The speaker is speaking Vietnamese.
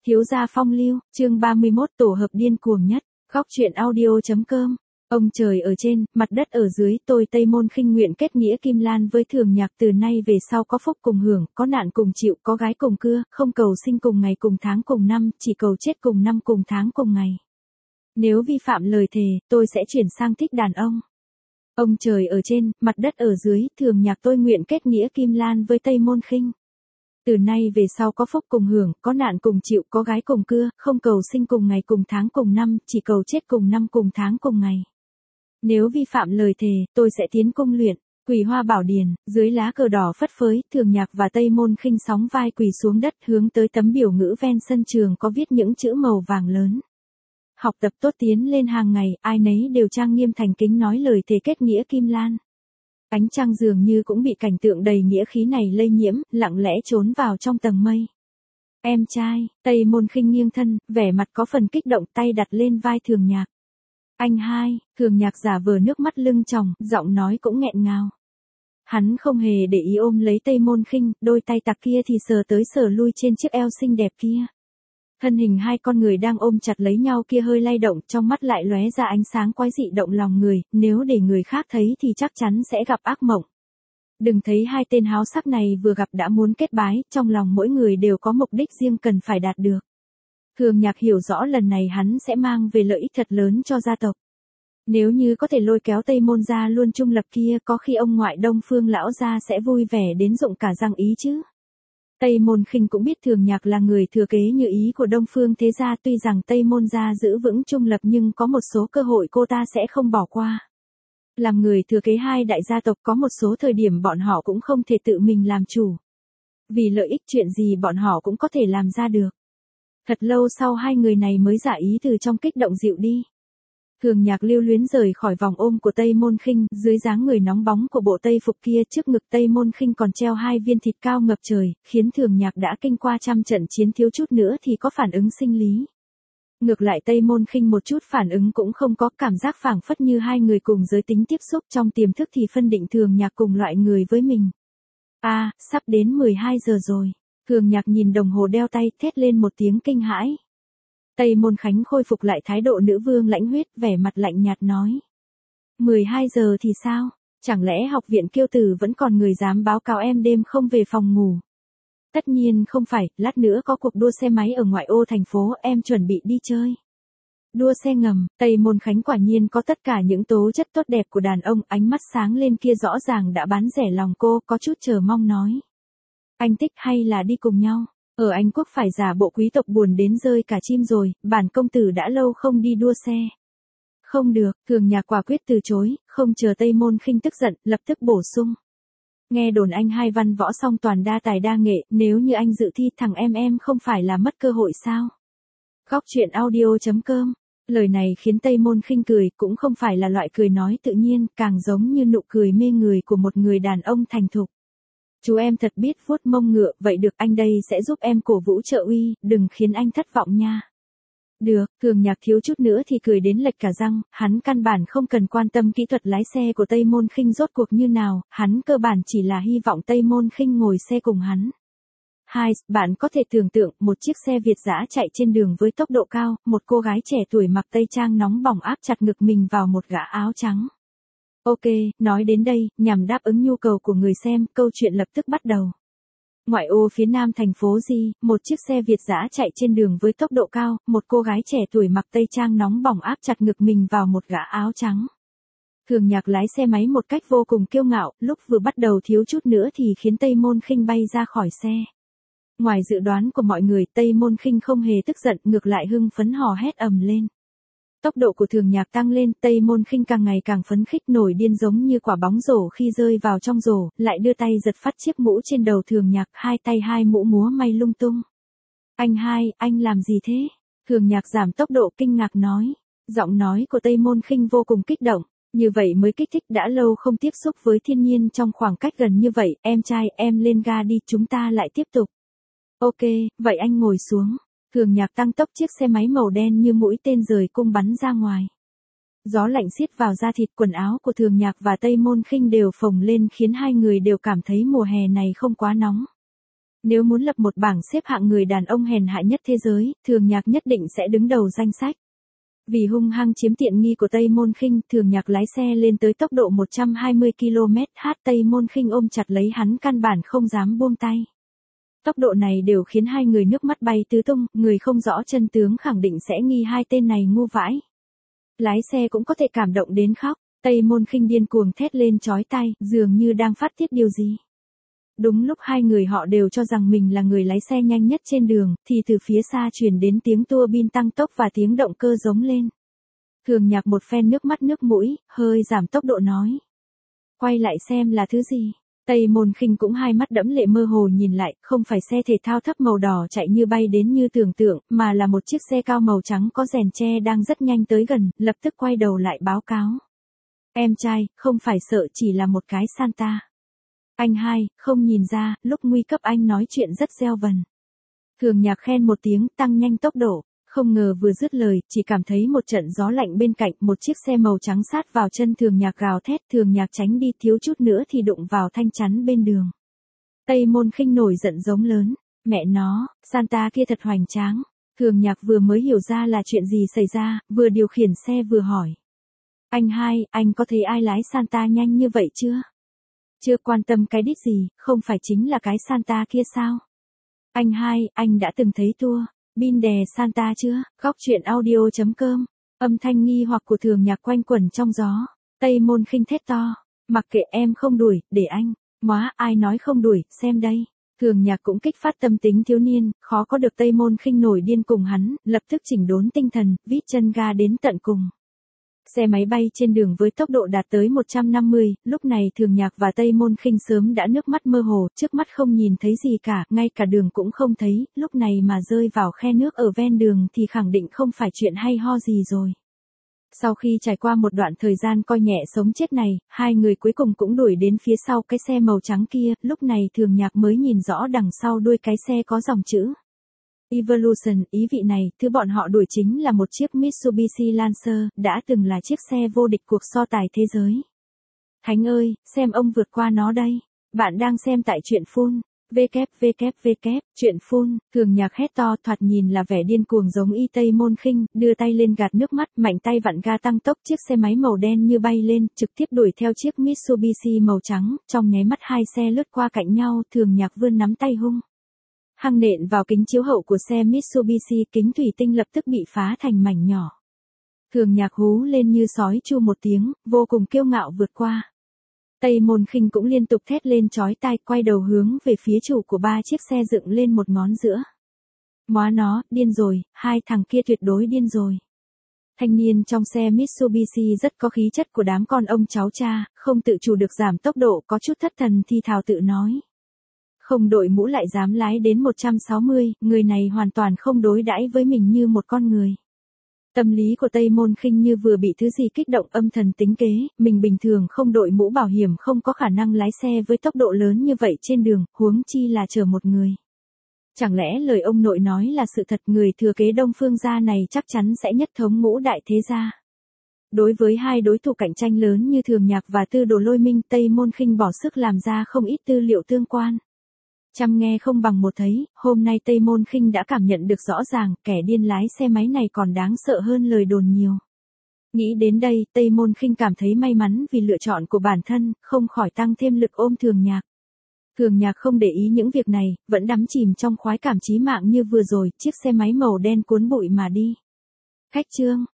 Thiếu gia phong lưu, chương 31 tổ hợp điên cuồng nhất, góc truyện audio.com. Ông trời ở trên, mặt đất ở dưới, tôi Tây Môn Khinh nguyện kết nghĩa Kim Lan với Thường Nhạc từ nay về sau có phúc cùng hưởng, có nạn cùng chịu, có gái cùng cưa, không cầu sinh cùng ngày cùng tháng cùng năm, chỉ cầu chết cùng năm cùng tháng cùng ngày. Nếu vi phạm lời thề, tôi sẽ chuyển sang thích đàn ông. Ông trời ở trên, mặt đất ở dưới, Thường Nhạc tôi nguyện kết nghĩa Kim Lan với Tây Môn Khinh. Từ nay về sau có phúc cùng hưởng, có nạn cùng chịu, có gái cùng cưa, không cầu sinh cùng ngày cùng tháng cùng năm, chỉ cầu chết cùng năm cùng tháng cùng ngày. Nếu vi phạm lời thề, tôi sẽ tiến cung luyện. Quỳ Hoa Bảo Điền, dưới lá cờ đỏ phất phới, Thường Nhạc và Tây Môn Khinh sóng vai quỳ xuống đất hướng tới tấm biểu ngữ ven sân trường có viết những chữ màu vàng lớn. Học tập tốt tiến lên hàng ngày, ai nấy đều trang nghiêm thành kính nói lời thề kết nghĩa Kim Lan. Ánh trăng dường như cũng bị cảnh tượng đầy nghĩa khí này lây nhiễm, lặng lẽ trốn vào trong tầng mây. Em trai, Tây Môn Khinh nghiêng thân, vẻ mặt có phần kích động, tay đặt lên vai Thường Nhạc. Anh hai, Thường Nhạc giả vờ nước mắt lưng tròng, giọng nói cũng nghẹn ngào. Hắn không hề để ý ôm lấy Tây Môn Khinh, đôi tay tặc kia thì sờ tới sờ lui trên chiếc eo xinh đẹp kia. Thân hình hai con người đang ôm chặt lấy nhau kia hơi lay động, trong mắt lại lóe ra ánh sáng quái dị động lòng người, nếu để người khác thấy thì chắc chắn sẽ gặp ác mộng. Đừng thấy hai tên háo sắc này vừa gặp đã muốn kết bái, trong lòng mỗi người đều có mục đích riêng cần phải đạt được. Thường Nhạc hiểu rõ lần này hắn sẽ mang về lợi ích thật lớn cho gia tộc. Nếu như có thể lôi kéo Tây Môn gia luôn trung lập kia, có khi ông ngoại Đông Phương lão gia sẽ vui vẻ đến rụng cả răng ý chứ. Tây Môn Khinh cũng biết Thường Nhạc là người thừa kế như ý của Đông Phương thế gia, tuy rằng Tây Môn gia giữ vững trung lập nhưng có một số cơ hội cô ta sẽ không bỏ qua. Làm người thừa kế hai đại gia tộc có một số thời điểm bọn họ cũng không thể tự mình làm chủ. Vì lợi ích chuyện gì bọn họ cũng có thể làm ra được. Thật lâu sau hai người này mới giả ý từ trong kích động dịu đi. Thường Nhạc lưu luyến rời khỏi vòng ôm của Tây Môn Khinh, dưới dáng người nóng bóng của bộ tây phục kia, trước ngực Tây Môn Khinh còn treo hai viên thịt cao ngập trời, khiến Thường Nhạc đã kinh qua trăm trận chiến thiếu chút nữa thì có phản ứng sinh lý. Ngược lại Tây Môn Khinh một chút phản ứng cũng không có, cảm giác phảng phất như hai người cùng giới tính tiếp xúc, trong tiềm thức thì phân định Thường Nhạc cùng loại người với mình. Sắp đến 12 giờ rồi. Thường Nhạc nhìn đồng hồ đeo tay, thét lên một tiếng kinh hãi. Tây Môn Khánh khôi phục lại thái độ nữ vương lãnh huyết, vẻ mặt lạnh nhạt nói. 12 giờ thì sao? Chẳng lẽ học viện Kiêu Tử vẫn còn người dám báo cáo em đêm không về phòng ngủ? Tất nhiên không phải, lát nữa có cuộc đua xe máy ở ngoại ô thành phố, em chuẩn bị đi chơi. Đua xe ngầm, Tây Môn Khánh quả nhiên có tất cả những tố chất tốt đẹp của đàn ông, ánh mắt sáng lên kia rõ ràng đã bán rẻ lòng cô, có chút chờ mong nói. Anh thích hay là đi cùng nhau? Ở Anh Quốc phải giả bộ quý tộc buồn đến rơi cả chim rồi, bản công tử đã lâu không đi đua xe. Không được, Thường Nhạc quả quyết từ chối, không chờ Tây Môn Khinh tức giận, lập tức bổ sung. Nghe đồn anh hai văn võ song toàn đa tài đa nghệ, nếu như anh dự thi thằng em không phải là mất cơ hội sao? Góc truyện audio.com. Lời này khiến Tây Môn Khinh cười, cũng không phải là loại cười nói tự nhiên, càng giống như nụ cười mê người của một người đàn ông thành thục. Chú em thật biết vuốt mông ngựa, vậy được, anh đây sẽ giúp em cổ vũ trợ uy, đừng khiến anh thất vọng nha. Được, Thường Nhạc thiếu chút nữa thì cười đến lệch cả răng, hắn căn bản không cần quan tâm kỹ thuật lái xe của Tây Môn Khinh rốt cuộc như nào, hắn cơ bản chỉ là hy vọng Tây Môn Khinh ngồi xe cùng hắn. Bạn có thể tưởng tượng một chiếc xe Việt dã chạy trên đường với tốc độ cao, một cô gái trẻ tuổi mặc tây trang nóng bỏng áp chặt ngực mình vào một gã áo trắng. Ok, nói đến đây, nhằm đáp ứng nhu cầu của người xem, câu chuyện lập tức bắt đầu. Ngoại ô phía nam thành phố Di, một chiếc xe Việt dã chạy trên đường với tốc độ cao, một cô gái trẻ tuổi mặc tây trang nóng bỏng áp chặt ngực mình vào một gã áo trắng. Thường Nhạc lái xe máy một cách vô cùng kiêu ngạo, lúc vừa bắt đầu thiếu chút nữa thì khiến Tây Môn Khinh bay ra khỏi xe. Ngoài dự đoán của mọi người, Tây Môn Khinh không hề tức giận, ngược lại hưng phấn hò hét ầm lên. Tốc độ của Thường Nhạc tăng lên, Tây Môn Khinh càng ngày càng phấn khích, nổi điên giống như quả bóng rổ khi rơi vào trong rổ, lại đưa tay giật phát chiếc mũ trên đầu Thường Nhạc, hai tay hai mũ múa may lung tung. Anh hai, anh làm gì thế? Thường Nhạc giảm tốc độ kinh ngạc nói. Giọng nói của Tây Môn Khinh vô cùng kích động, như vậy mới kích thích, đã lâu không tiếp xúc với thiên nhiên trong khoảng cách gần như vậy, em trai, em lên ga đi, chúng ta lại tiếp tục. Ok, vậy anh ngồi xuống. Thường Nhạc tăng tốc, chiếc xe máy màu đen như mũi tên rời cung bắn ra ngoài. Gió lạnh xiết vào da thịt, quần áo của Thường Nhạc và Tây Môn Khinh đều phồng lên khiến hai người đều cảm thấy mùa hè này không quá nóng. Nếu muốn lập một bảng xếp hạng người đàn ông hèn hạ nhất thế giới, Thường Nhạc nhất định sẽ đứng đầu danh sách. Vì hung hăng chiếm tiện nghi của Tây Môn Khinh, Thường Nhạc lái xe lên tới tốc độ 120 km/h, Tây Môn Khinh ôm chặt lấy hắn căn bản không dám buông tay. Tốc độ này đều khiến hai người nước mắt bay tứ tung, người không rõ chân tướng khẳng định sẽ nghi hai tên này ngu vãi. Lái xe cũng có thể cảm động đến khóc, Tây Môn Khinh điên cuồng thét lên chói tai, dường như đang phát tiết điều gì. Đúng lúc hai người họ đều cho rằng mình là người lái xe nhanh nhất trên đường, thì từ phía xa truyền đến tiếng tua bin tăng tốc và tiếng động cơ rống lên. Thường Nhạc một phen nước mắt nước mũi, hơi giảm tốc độ nói. Quay lại xem là thứ gì. Tây Môn Khinh cũng hai mắt đẫm lệ mơ hồ nhìn lại, không phải xe thể thao thấp màu đỏ chạy như bay đến như tưởng tượng, mà là một chiếc xe cao màu trắng có rèn tre đang rất nhanh tới gần, lập tức quay đầu lại báo cáo. Em trai, không phải sợ, chỉ là một cái Santa. Anh hai, không nhìn ra, lúc nguy cấp anh nói chuyện rất gieo vần. Thường Nhạc khen một tiếng, tăng nhanh tốc độ, không ngờ vừa dứt lời, chỉ cảm thấy một trận gió lạnh bên cạnh, một chiếc xe màu trắng sát vào chân Thường Nhạc gào thét, Thường Nhạc tránh đi thiếu chút nữa thì đụng vào thanh chắn bên đường. Tây Môn Khinh nổi giận giống lớn, mẹ nó, Santa kia thật hoành tráng. Thường Nhạc vừa mới hiểu ra là chuyện gì xảy ra, vừa điều khiển xe vừa hỏi. Anh hai, anh có thấy ai lái Santa nhanh như vậy chưa? Chưa quan tâm cái đít gì, không phải chính là cái Santa kia sao? Anh hai, anh đã từng thấy tour bin đè Santa chưa? Góc truyện audio.com. Âm thanh nghi hoặc của Thường Nhạc quanh quẩn trong gió. Tây Môn Khinh thét to. Mặc kệ, em không đuổi, để anh. Móa, ai nói không đuổi, xem đây. Thường Nhạc cũng kích phát tâm tính thiếu niên, khó có được Tây Môn Khinh nổi điên cùng hắn, lập tức chỉnh đốn tinh thần, vít chân ga đến tận cùng. Xe máy bay trên đường với tốc độ đạt tới 150, lúc này Thường Nhạc và Tây Môn Khinh sớm đã nước mắt mơ hồ, trước mắt không nhìn thấy gì cả, ngay cả đường cũng không thấy, lúc này mà rơi vào khe nước ở ven đường thì khẳng định không phải chuyện hay ho gì rồi. Sau khi trải qua một đoạn thời gian coi nhẹ sống chết này, hai người cuối cùng cũng đuổi đến phía sau cái xe màu trắng kia, lúc này Thường Nhạc mới nhìn rõ đằng sau đuôi cái xe có dòng chữ Evolution, ý vị này, thứ bọn họ đuổi chính là một chiếc Mitsubishi Lancer, đã từng là chiếc xe vô địch cuộc so tài thế giới. Thánh ơi, xem ông vượt qua nó đây. Bạn đang xem tại truyện Full. www. Truyện Full, Thường Nhạc hét to, thoạt nhìn là vẻ điên cuồng giống y Tây Môn Khinh, đưa tay lên gạt nước mắt, mạnh tay vặn ga tăng tốc, chiếc xe máy màu đen như bay lên, trực tiếp đuổi theo chiếc Mitsubishi màu trắng, trong nháy mắt hai xe lướt qua cạnh nhau, Thường Nhạc vươn nắm tay hung hăng nện vào kính chiếu hậu của xe Mitsubishi, kính thủy tinh lập tức bị phá thành mảnh nhỏ. Thường Nhạc hú lên như sói chu một tiếng, vô cùng kiêu ngạo vượt qua. Tây Môn Khinh cũng liên tục thét lên chói tai, quay đầu hướng về phía chủ của ba chiếc xe dựng lên một ngón giữa. Móa nó, điên rồi, hai thằng kia tuyệt đối điên rồi. Thanh niên trong xe Mitsubishi rất có khí chất của đám con ông cháu cha, không tự chủ được giảm tốc độ, có chút thất thần thì thào tự nói. Không đội mũ lại dám lái đến 160, người này hoàn toàn không đối đãi với mình như một con người. Tâm lý của Tây Môn Khinh như vừa bị thứ gì kích động, âm thầm tính kế, mình bình thường không đội mũ bảo hiểm không có khả năng lái xe với tốc độ lớn như vậy trên đường, huống chi là chở một người. Chẳng lẽ lời ông nội nói là sự thật, người thừa kế Đông Phương gia này chắc chắn sẽ nhất thống ngũ đại thế gia. Đối với hai đối thủ cạnh tranh lớn như Thường Nhạc và Tư Đồ Lôi Minh, Tây Môn Khinh bỏ sức làm ra không ít tư liệu tương quan. Chăm nghe không bằng một thấy, hôm nay Tây Môn Khinh đã cảm nhận được rõ ràng, kẻ điên lái xe máy này còn đáng sợ hơn lời đồn nhiều. Nghĩ đến đây, Tây Môn Khinh cảm thấy may mắn vì lựa chọn của bản thân, không khỏi tăng thêm lực ôm Thường Nhạc. Thường Nhạc không để ý những việc này, vẫn đắm chìm trong khoái cảm chí mạng như vừa rồi, chiếc xe máy màu đen cuốn bụi mà đi. Khách chương.